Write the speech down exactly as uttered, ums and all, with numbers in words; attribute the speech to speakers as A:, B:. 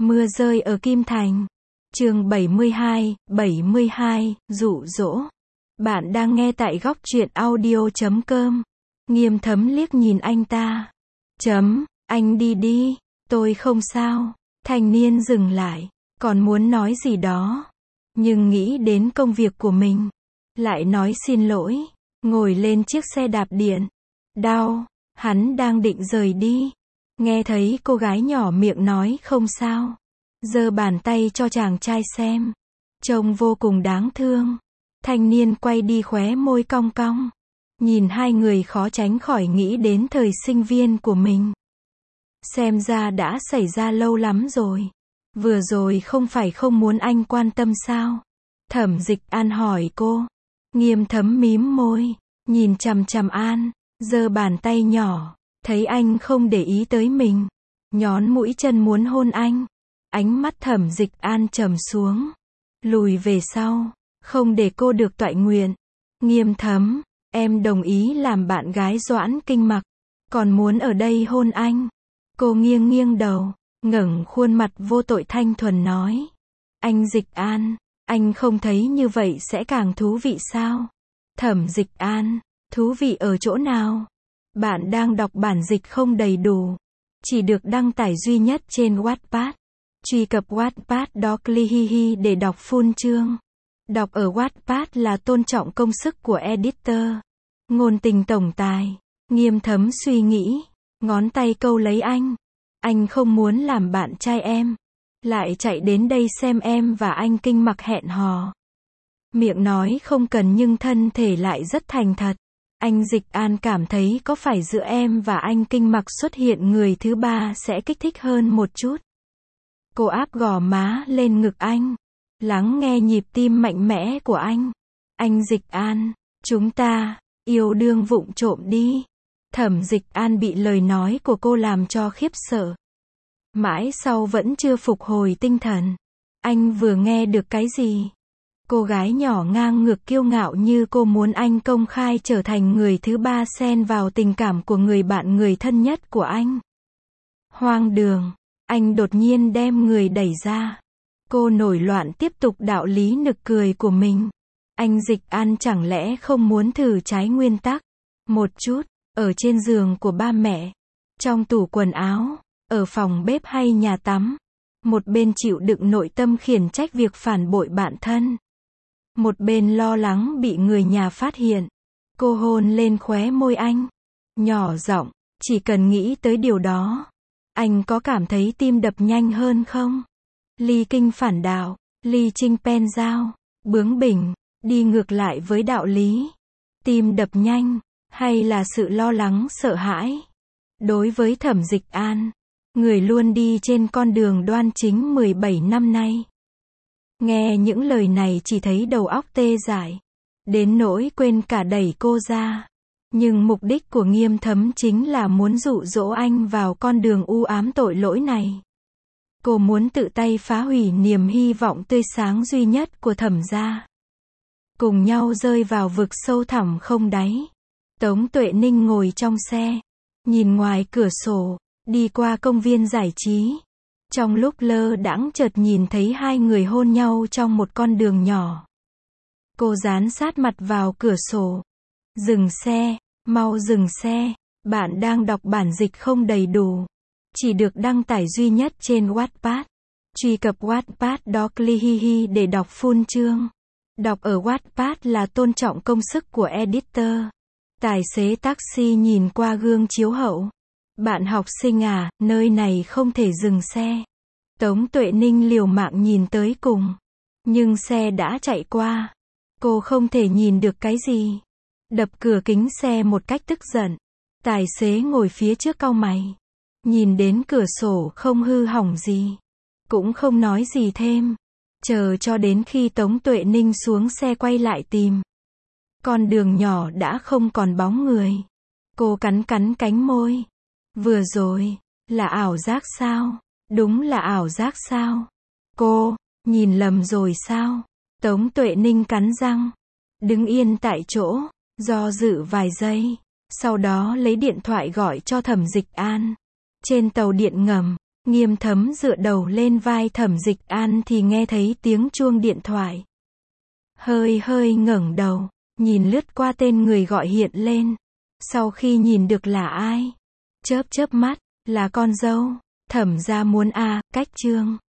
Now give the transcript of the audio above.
A: Mưa rơi ở Kim Thành. Chương bảy mươi hai, bảy mươi hai, dụ dỗ. Bạn đang nghe tại góc truyện audio chấm com. Nghiêm Thấm liếc nhìn anh ta. Chấm, anh đi đi, tôi không sao. Thanh niên dừng lại, còn muốn nói gì đó. Nhưng nghĩ đến công việc của mình. Lại nói xin lỗi, ngồi lên chiếc xe đạp điện. Đau, hắn đang định rời đi. Nghe thấy cô gái nhỏ miệng nói không sao. Giơ bàn tay cho chàng trai xem. Trông vô cùng đáng thương. Thanh niên quay đi khóe môi cong cong. Nhìn hai người khó tránh khỏi nghĩ đến thời sinh viên của mình. Xem ra đã xảy ra lâu lắm rồi. Vừa rồi không phải không muốn anh quan tâm sao? Thẩm Dịch An hỏi cô. Nghiêm Thấm mím môi, nhìn chằm chằm An, giơ bàn tay nhỏ, thấy anh không để ý tới mình, nhón mũi chân muốn hôn anh. Ánh mắt Thẩm Dịch An trầm xuống, lùi về sau, không để cô được toại nguyện. Nghiêm Thấm, em đồng ý làm bạn gái Doãn Kinh Mặc, còn muốn ở đây hôn anh. Cô nghiêng nghiêng đầu, ngẩng khuôn mặt vô tội thanh thuần nói. Anh Dịch An, anh không thấy như vậy sẽ càng thú vị sao? Thẩm Dịch An, thú vị ở chỗ nào? Bạn đang đọc bản dịch không đầy đủ, chỉ được đăng tải duy nhất trên Wattpad. Truy cập Wattpad đó Clihihi để đọc full chương. Đọc ở Wattpad là tôn trọng công sức của editor. Ngôn tình tổng tài. Nghiêm Thấm suy nghĩ, ngón tay câu lấy anh. Anh không muốn làm bạn trai em, lại chạy đến đây xem em và anh Kinh Mặc hẹn hò. Miệng nói không cần nhưng thân thể lại rất thành thật. Anh Dịch An cảm thấy có phải giữa em và anh Kinh Mặc xuất hiện người thứ ba sẽ kích thích hơn một chút. Cô áp gò má lên ngực anh, lắng nghe nhịp tim mạnh mẽ của anh. Anh Dịch An, chúng ta yêu đương vụng trộm đi. Thẩm Dịch An bị lời nói của cô làm cho khiếp sợ. Mãi sau vẫn chưa phục hồi tinh thần. Anh vừa nghe được cái gì? Cô gái nhỏ ngang ngược kiêu ngạo như cô muốn anh công khai trở thành người thứ ba xen vào tình cảm của người bạn người thân nhất của anh. Hoang đường, anh đột nhiên đem người đẩy ra. Cô nổi loạn tiếp tục đạo lý nực cười của mình. Anh Dịch An chẳng lẽ không muốn thử trái nguyên tắc? Một chút, ở trên giường của ba mẹ, trong tủ quần áo, ở phòng bếp hay nhà tắm. Một bên chịu đựng nội tâm khiển trách việc phản bội bạn thân. Một bên lo lắng bị người nhà phát hiện. Cô hôn lên khóe môi anh. Nhỏ giọng, chỉ cần nghĩ tới điều đó. Anh có cảm thấy tim đập nhanh hơn không? Ly kinh phản đạo, ly trinh pen giao, bướng bỉnh, đi ngược lại với đạo lý. Tim đập nhanh, hay là sự lo lắng sợ hãi? Đối với Thẩm Dịch An, người luôn đi trên con đường đoan chính mười bảy năm nay. Nghe những lời này chỉ thấy đầu óc tê dại, đến nỗi quên cả đẩy cô ra. Nhưng mục đích của Nghiêm Thấm chính là muốn dụ dỗ anh vào con đường u ám tội lỗi này. Cô muốn tự tay phá hủy niềm hy vọng tươi sáng duy nhất của Thẩm gia. Cùng nhau rơi vào vực sâu thẳm không đáy. Tống Tuệ Ninh ngồi trong xe, nhìn ngoài cửa sổ, đi qua công viên giải trí. Trong lúc lơ đãng chợt nhìn thấy hai người hôn nhau trong một con đường nhỏ. Cô dán sát mặt vào cửa sổ. Dừng xe, mau dừng xe, bạn đang đọc bản dịch không đầy đủ. Chỉ được đăng tải duy nhất trên Wattpad. Truy cập Wattpad đó Clihihi để đọc full chương. Đọc ở Wattpad là tôn trọng công sức của editor. Tài xế taxi nhìn qua gương chiếu hậu. Bạn học sinh à, nơi này không thể dừng xe. Tống Tuệ Ninh liều mạng nhìn tới cùng. Nhưng xe đã chạy qua. Cô không thể nhìn được cái gì. Đập cửa kính xe một cách tức giận. Tài xế ngồi phía trước cau mày. Nhìn đến cửa sổ không hư hỏng gì. Cũng không nói gì thêm. Chờ cho đến khi Tống Tuệ Ninh xuống xe quay lại tìm. Con đường nhỏ đã không còn bóng người. Cô cắn cắn cánh môi. Vừa rồi, là ảo giác sao? Đúng là ảo giác sao? Cô, nhìn lầm rồi sao? Tống Tuệ Ninh cắn răng. Đứng yên tại chỗ, do dự vài giây. Sau đó lấy điện thoại gọi cho Thẩm Dịch An. Trên tàu điện ngầm, Nghiêm Thấm dựa đầu lên vai Thẩm Dịch An thì nghe thấy tiếng chuông điện thoại. Hơi hơi ngẩng đầu, nhìn lướt qua tên người gọi hiện lên. Sau khi nhìn được là ai, chớp chớp mắt, là con dâu. Thẩm gia muốn a, cách Trương